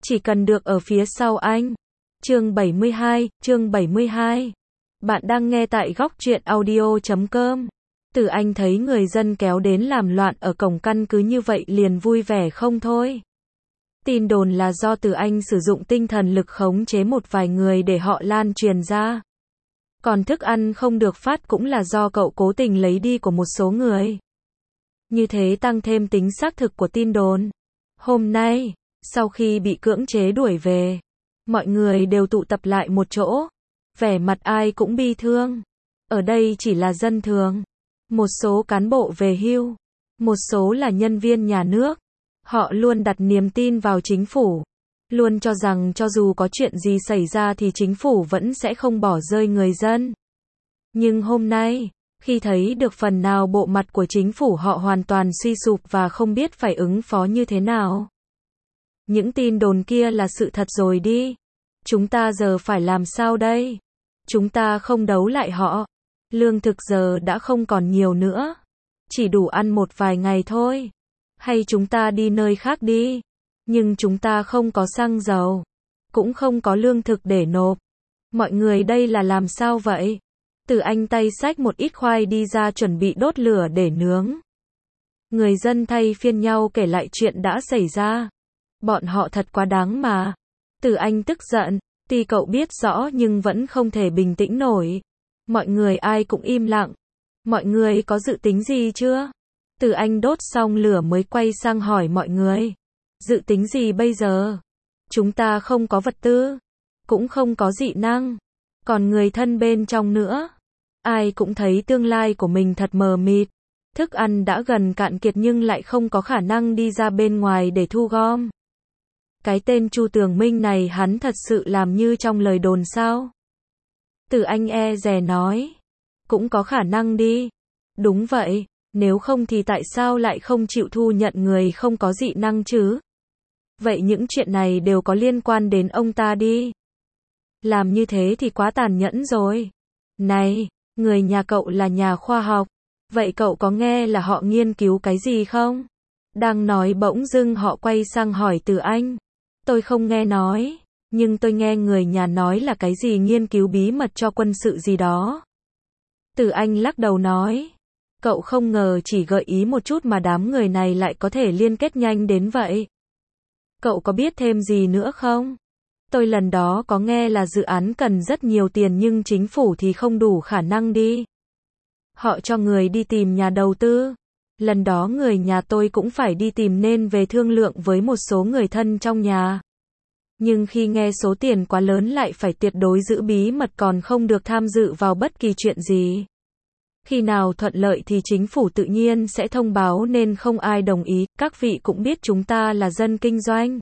chỉ cần được ở phía sau anh. Chương 72. Bạn đang nghe tại góc truyện audio.com. Từ Anh thấy người dân kéo đến làm loạn ở cổng căn cứ như vậy liền vui vẻ không thôi. Tin đồn là do Từ Anh sử dụng tinh thần lực khống chế một vài người để họ lan truyền ra. Còn thức ăn không được phát cũng là do cậu cố tình lấy đi của một số người. Như thế tăng thêm tính xác thực của tin đồn. Hôm nay, sau khi bị cưỡng chế đuổi về, mọi người đều tụ tập lại một chỗ. Vẻ mặt ai cũng bi thương. Ở đây chỉ là dân thường. Một số cán bộ về hưu. Một số là nhân viên nhà nước. Họ luôn đặt niềm tin vào chính phủ. Luôn cho rằng cho dù có chuyện gì xảy ra thì chính phủ vẫn sẽ không bỏ rơi người dân. Nhưng hôm nay, khi thấy được phần nào bộ mặt của chính phủ họ hoàn toàn suy sụp và không biết phải ứng phó như thế nào. Những tin đồn kia là sự thật rồi đi. Chúng ta giờ phải làm sao đây? Chúng ta không đấu lại họ. Lương thực giờ đã không còn nhiều nữa. Chỉ đủ ăn một vài ngày thôi. Hay chúng ta đi nơi khác đi. Nhưng chúng ta không có xăng dầu. Cũng không có lương thực để nộp. Mọi người đây là làm sao vậy? Từ Anh tay xách một ít khoai đi ra chuẩn bị đốt lửa để nướng. Người dân thay phiên nhau kể lại chuyện đã xảy ra. Bọn họ thật quá đáng mà. Từ Anh tức giận. Tuy cậu biết rõ nhưng vẫn không thể bình tĩnh nổi. Mọi người ai cũng im lặng. Mọi người có dự tính gì chưa? Từ Anh đốt xong lửa mới quay sang hỏi mọi người. Dự tính gì bây giờ? Chúng ta không có vật tư. Cũng không có dị năng. Còn người thân bên trong nữa. Ai cũng thấy tương lai của mình thật mờ mịt. Thức ăn đã gần cạn kiệt nhưng lại không có khả năng đi ra bên ngoài để thu gom. Cái tên Chu Tường Minh này hắn thật sự làm như trong lời đồn sao? Từ Anh e dè nói. Cũng có khả năng đi. Đúng vậy, nếu không thì tại sao lại không chịu thu nhận người không có dị năng chứ? Vậy những chuyện này đều có liên quan đến ông ta đi. Làm như thế thì quá tàn nhẫn rồi. Này, người nhà cậu là nhà khoa học. Vậy cậu có nghe là họ nghiên cứu cái gì không? Đang nói bỗng dưng họ quay sang hỏi Từ Anh. Tôi không nghe nói, nhưng tôi nghe người nhà nói là cái gì nghiên cứu bí mật cho quân sự gì đó. Từ Anh lắc đầu nói. Cậu không ngờ chỉ gợi ý một chút mà đám người này lại có thể liên kết nhanh đến vậy. Cậu có biết thêm gì nữa không? Tôi lần đó có nghe là dự án cần rất nhiều tiền nhưng chính phủ thì không đủ khả năng đi. Họ cho người đi tìm nhà đầu tư. Lần đó người nhà tôi cũng phải đi tìm nên về thương lượng với một số người thân trong nhà. Nhưng khi nghe số tiền quá lớn lại phải tuyệt đối giữ bí mật còn không được tham dự vào bất kỳ chuyện gì. Khi nào thuận lợi thì chính phủ tự nhiên sẽ thông báo nên không ai đồng ý, các vị cũng biết chúng ta là dân kinh doanh.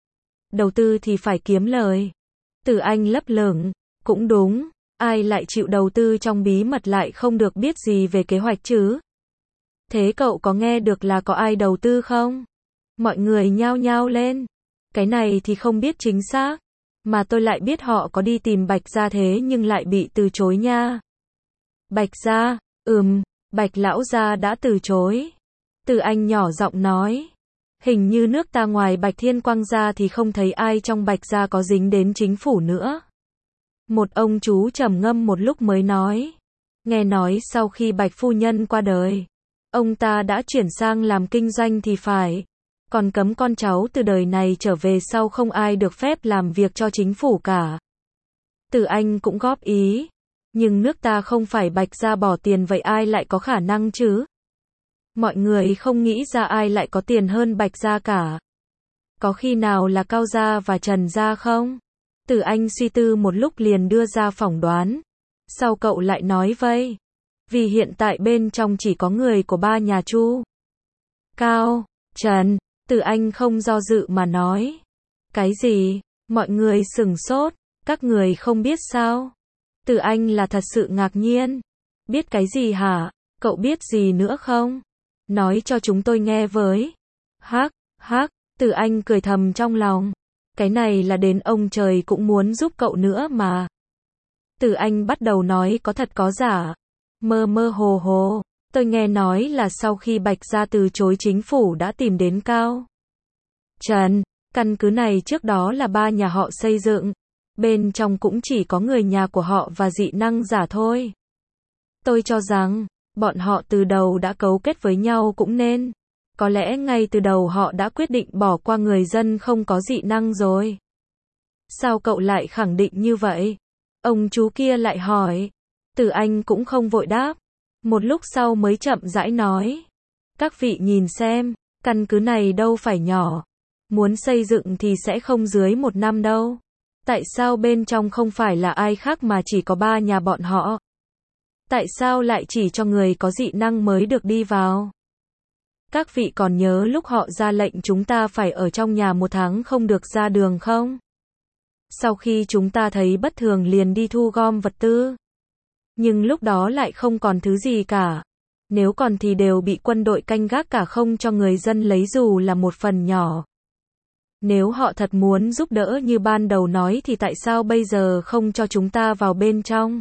Đầu tư thì phải kiếm lời. Từ Anh lấp lửng, cũng đúng, ai lại chịu đầu tư trong bí mật lại không được biết gì về kế hoạch chứ? Thế cậu có nghe được là có ai đầu tư không? Mọi người nhao nhao lên. Cái này thì không biết chính xác. Mà tôi lại biết họ có đi tìm Bạch Gia thế nhưng lại bị từ chối nha. Bạch Gia, Bạch lão gia đã từ chối. Từ Anh nhỏ giọng nói. Hình như nước ta ngoài Bạch Thiên Quang ra thì không thấy ai trong Bạch Gia có dính đến chính phủ nữa. Một ông chú trầm ngâm một lúc mới nói. Nghe nói sau khi Bạch phu nhân qua đời, ông ta đã chuyển sang làm kinh doanh thì phải. Còn cấm con cháu từ đời này trở về sau không ai được phép làm việc cho chính phủ cả. Từ Anh cũng góp ý. Nhưng nước ta không phải Bạch Gia bỏ tiền vậy ai lại có khả năng chứ? Mọi người không nghĩ ra ai lại có tiền hơn Bạch Gia cả. Có khi nào là Cao Gia và Trần Gia không? Từ Anh suy tư một lúc liền đưa ra phỏng đoán. Sao cậu lại nói vậy? Vì hiện tại bên trong chỉ có người của ba nhà Chu. Cao, Trần, Từ Anh không do dự mà nói. Cái gì? Mọi người sửng sốt, các người không biết sao? Từ Anh là thật sự ngạc nhiên. Biết cái gì hả? Cậu biết gì nữa không? Nói cho chúng tôi nghe với. Hắc, Từ Anh cười thầm trong lòng. Cái này là đến ông trời cũng muốn giúp cậu nữa mà. Từ Anh bắt đầu nói có thật có giả. Mơ mơ hồ hồ. Tôi nghe nói là sau khi Bạch Gia từ chối chính phủ đã tìm đến Cao Trần. Căn cứ này trước đó là ba nhà họ xây dựng. Bên trong cũng chỉ có người nhà của họ và dị năng giả thôi. Tôi cho rằng, bọn họ từ đầu đã cấu kết với nhau cũng nên. Có lẽ ngay từ đầu họ đã quyết định bỏ qua người dân không có dị năng rồi. Sao cậu lại khẳng định như vậy? Ông chú kia lại hỏi. Từ Anh cũng không vội đáp. Một lúc sau mới chậm rãi nói. Các vị nhìn xem, căn cứ này đâu phải nhỏ. Muốn xây dựng thì sẽ không dưới 1 năm đâu. Tại sao bên trong không phải là ai khác mà chỉ có ba nhà bọn họ? Tại sao lại chỉ cho người có dị năng mới được đi vào? Các vị còn nhớ lúc họ ra lệnh chúng ta phải ở trong nhà 1 tháng không được ra đường không? Sau khi chúng ta thấy bất thường liền đi thu gom vật tư. Nhưng lúc đó lại không còn thứ gì cả. Nếu còn thì đều bị quân đội canh gác cả không cho người dân lấy dù là một phần nhỏ. Nếu họ thật muốn giúp đỡ như ban đầu nói thì tại sao bây giờ không cho chúng ta vào bên trong?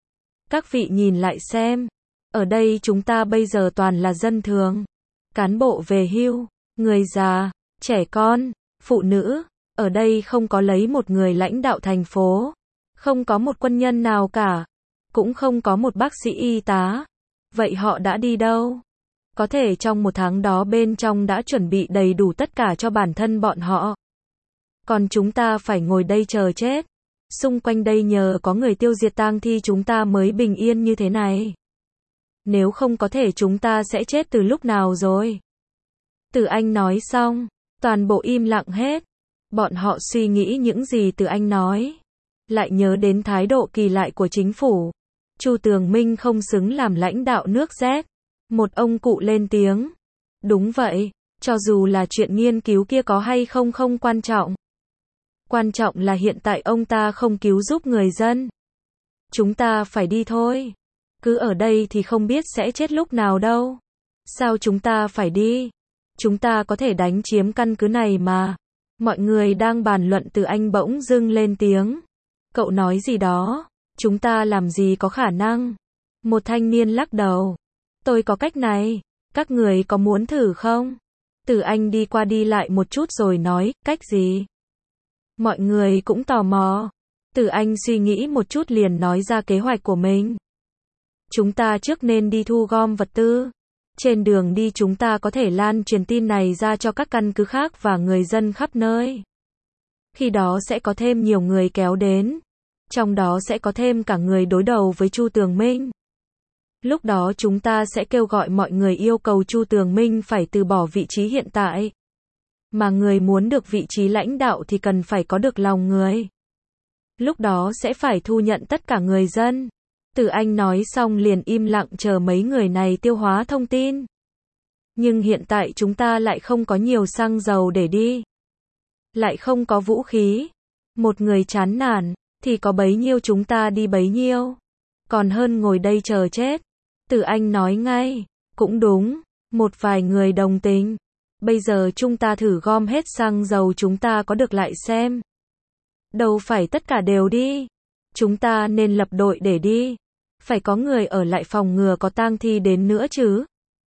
Các vị nhìn lại xem. Ở đây chúng ta bây giờ toàn là dân thường. Cán bộ về hưu, người già, trẻ con, phụ nữ. Ở đây không có lấy một người lãnh đạo thành phố. Không có một quân nhân nào cả. Cũng không có một bác sĩ y tá. Vậy họ đã đi đâu? Có thể trong 1 tháng đó bên trong đã chuẩn bị đầy đủ tất cả cho bản thân bọn họ. Còn chúng ta phải ngồi đây chờ chết. Xung quanh đây nhờ có người tiêu diệt tang thi chúng ta mới bình yên như thế này. Nếu không có thể chúng ta sẽ chết từ lúc nào rồi. Từ Anh nói xong, toàn bộ im lặng hết. Bọn họ suy nghĩ những gì Từ Anh nói. Lại nhớ đến thái độ kỳ lạ của chính phủ. Chu Tường Minh không xứng làm lãnh đạo nước Z. Một ông cụ lên tiếng. Đúng vậy, cho dù là chuyện nghiên cứu kia có hay không không quan trọng. Quan trọng là hiện tại ông ta không cứu giúp người dân. Chúng ta phải đi thôi. Cứ ở đây thì không biết sẽ chết lúc nào đâu. Sao chúng ta phải đi? Chúng ta có thể đánh chiếm căn cứ này mà. Mọi người đang bàn luận Từ Anh bỗng dưng lên tiếng. Cậu nói gì đó? Chúng ta làm gì có khả năng? Một thanh niên lắc đầu. Tôi có cách này. Các người có muốn thử không? Từ Anh đi qua đi lại một chút rồi nói, cách gì? Mọi người cũng tò mò. Từ Anh suy nghĩ một chút liền nói ra kế hoạch của mình. Chúng ta trước nên đi thu gom vật tư. Trên đường đi chúng ta có thể lan truyền tin này ra cho các căn cứ khác và người dân khắp nơi. Khi đó sẽ có thêm nhiều người kéo đến. Trong đó sẽ có thêm cả người đối đầu với Chu Tường Minh. Lúc đó chúng ta sẽ kêu gọi mọi người yêu cầu Chu Tường Minh phải từ bỏ vị trí hiện tại. Mà người muốn được vị trí lãnh đạo thì cần phải có được lòng người. Lúc đó sẽ phải thu nhận tất cả người dân. Từ Anh nói xong liền im lặng chờ mấy người này tiêu hóa thông tin. Nhưng hiện tại chúng ta lại không có nhiều xăng dầu để đi. Lại không có vũ khí. Một người chán nản, thì có bấy nhiêu chúng ta đi bấy nhiêu. Còn hơn ngồi đây chờ chết. Từ Anh nói ngay, cũng đúng, một vài người đồng tình. Bây giờ chúng ta thử gom hết xăng dầu chúng ta có được lại xem. Đâu phải tất cả đều đi. Chúng ta nên lập đội để đi. Phải có người ở lại phòng ngừa có tang thi đến nữa chứ.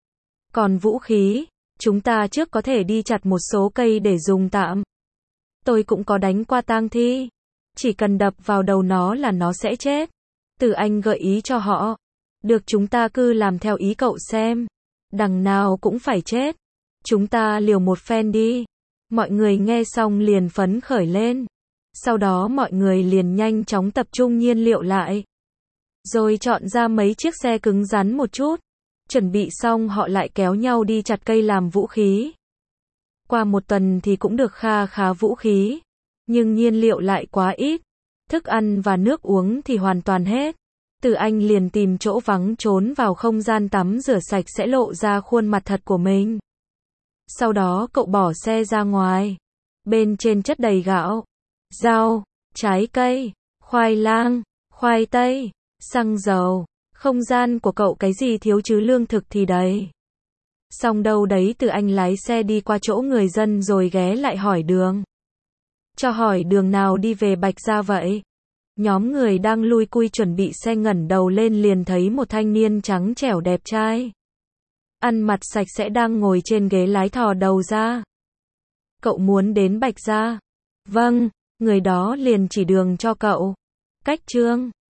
Còn vũ khí, chúng ta trước có thể đi chặt một số cây để dùng tạm. Tôi cũng có đánh qua tang thi. Chỉ cần đập vào đầu nó là nó sẽ chết. Từ Anh gợi ý cho họ. Được chúng ta cứ làm theo ý cậu xem. Đằng nào cũng phải chết. Chúng ta liều một phen đi. Mọi người nghe xong liền phấn khởi lên. Sau đó mọi người liền nhanh chóng tập trung nhiên liệu lại. Rồi chọn ra mấy chiếc xe cứng rắn một chút. Chuẩn bị xong họ lại kéo nhau đi chặt cây làm vũ khí. Qua 1 tuần thì cũng được kha khá vũ khí. Nhưng nhiên liệu lại quá ít. Thức ăn và nước uống thì hoàn toàn hết. Từ Anh liền tìm chỗ vắng trốn vào không gian tắm rửa sạch sẽ lộ ra khuôn mặt thật của mình. Sau đó cậu bỏ xe ra ngoài. Bên trên chất đầy gạo, rau, trái cây, khoai lang, khoai tây, xăng dầu. Không gian của cậu cái gì thiếu chứ lương thực thì đầy. Xong đâu đấy Từ Anh lái xe đi qua chỗ người dân rồi ghé lại hỏi đường. Cho hỏi đường nào đi về Bạch Gia vậy? Nhóm người đang lui cui chuẩn bị xe ngẩng đầu lên liền thấy một thanh niên trắng trẻo đẹp trai. Ăn mặc sạch sẽ đang ngồi trên ghế lái thò đầu ra. cậu muốn đến Bạch Gia. Vâng, người đó liền chỉ đường cho cậu. Cách Trương